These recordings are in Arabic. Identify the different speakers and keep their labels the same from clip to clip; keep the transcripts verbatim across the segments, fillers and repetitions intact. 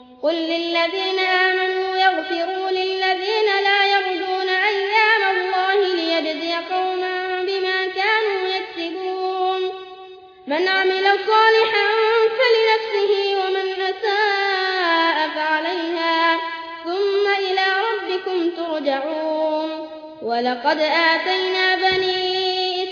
Speaker 1: قل للذين آمنوا يغفروا للذين لا يرجون أيام الله ليجزي قوما بما كانوا يكسبون من عمل صالحا فلنفسه ومن أساء فعليها ثم إلى ربكم ترجعون ولقد آتينا بني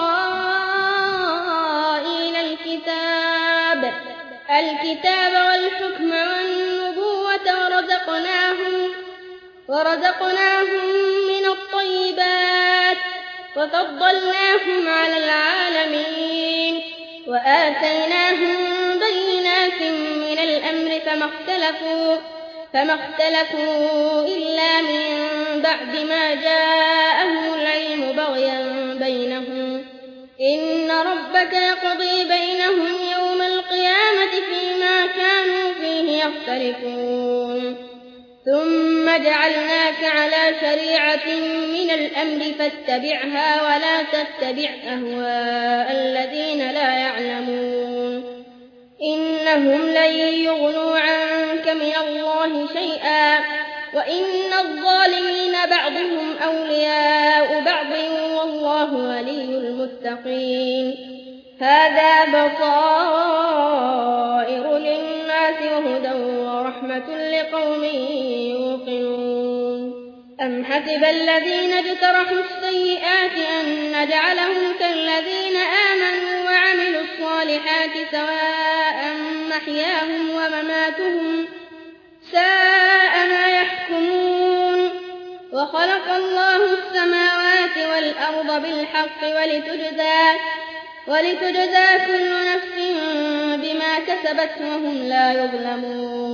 Speaker 1: إسرائيل الكتاب الكتاب والحكم والنبوة ورزقناهم, ورزقناهم من الطيبات وفضلناهم على العالمين وآتيناهم بينات من الأمر فما اختلفوا, فما اختلفوا إلا من بعد ما جاءهم العلم بغيا بينهم إن ربك يقضي بينهم يوم القيامة فيما كانوا فيه يختلفون ثم جعلناك على شريعة من الأمر فاتبعها ولا تتبع أهواء الذين لا يعلمون إنهم لن يغنوا عنك من الله شيئا وإن الظالمين بعضهم أولياء بعض والله ولي المتقين هذا بصائر للناس وهدى ورحمة لقوم يوقنون أم حسب الذين اجترحوا السيئات أن نجعلهم كالذين آمنوا وعملوا الصالحات سواء محياهم ومماتهم ساء ما يحكمون وخلق الله السماوات والأرض بالحق ولتجزى, ولتجزى كل نفس بما كسبت وهم لا يظلمون